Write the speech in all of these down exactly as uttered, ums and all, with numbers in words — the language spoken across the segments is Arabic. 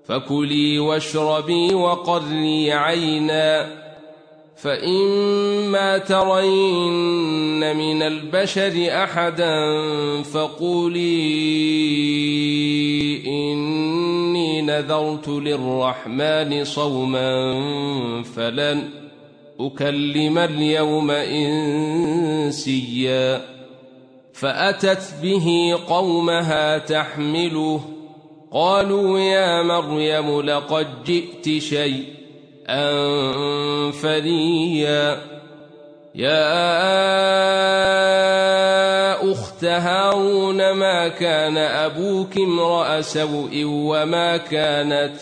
فكلي واشربي وقري عينا، فإما ترين من البشر أحدا فقولي إني نذرت للرحمن صوما فلن أكلم اليوم إنسيا. فأتت به قومها تحمله، قالوا يا مريم لقد جئت شيئا فريا. يا أخت هارون ما كان أبوك امرأ سوء وما كانت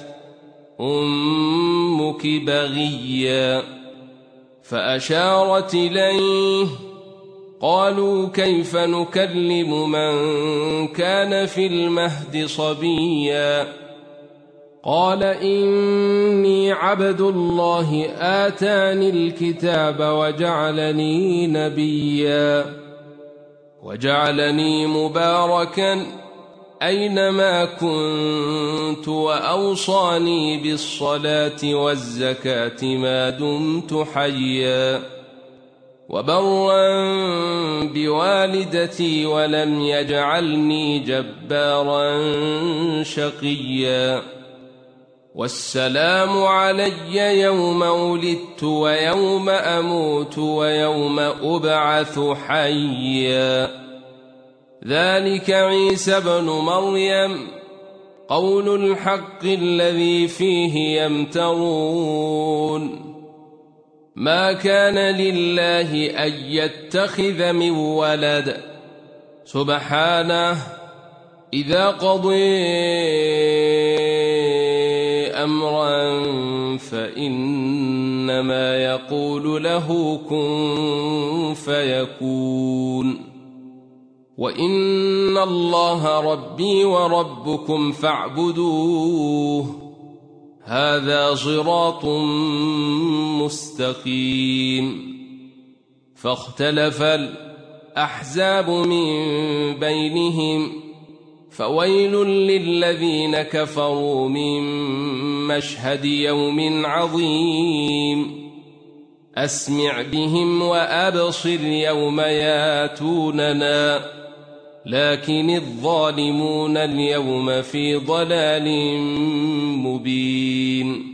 أمك بغيا. فأشارت إليه، قالوا كيف نكلم من كان في المهد صبيا. قال إني عبد الله آتاني الكتاب وجعلني نبيا وجعلني مباركا أينما كنت وأوصاني بالصلاة والزكاة ما دمت حيا وبرا بوالدتي ولم يجعلني جبارا شقيا. والسلام علي يوم ولدت ويوم أموت ويوم أبعث حيا. ذلك عيسى بن مريم قول الحق الذي فيه يمترون. ما كان لله أن يتخذ من ولد سبحانه، إذا قضي أمرا فإنما يقول له كن فيكون. وإن الله ربي وربكم فاعبدوه، هذا صراط مستقيم. فاختلف الأحزاب من بينهم، فويل للذين كفروا من مشهد يوم عظيم. أسمع بهم وأبصر يوم ياتوننا، لكن الظالمون اليوم في ضلال مبين.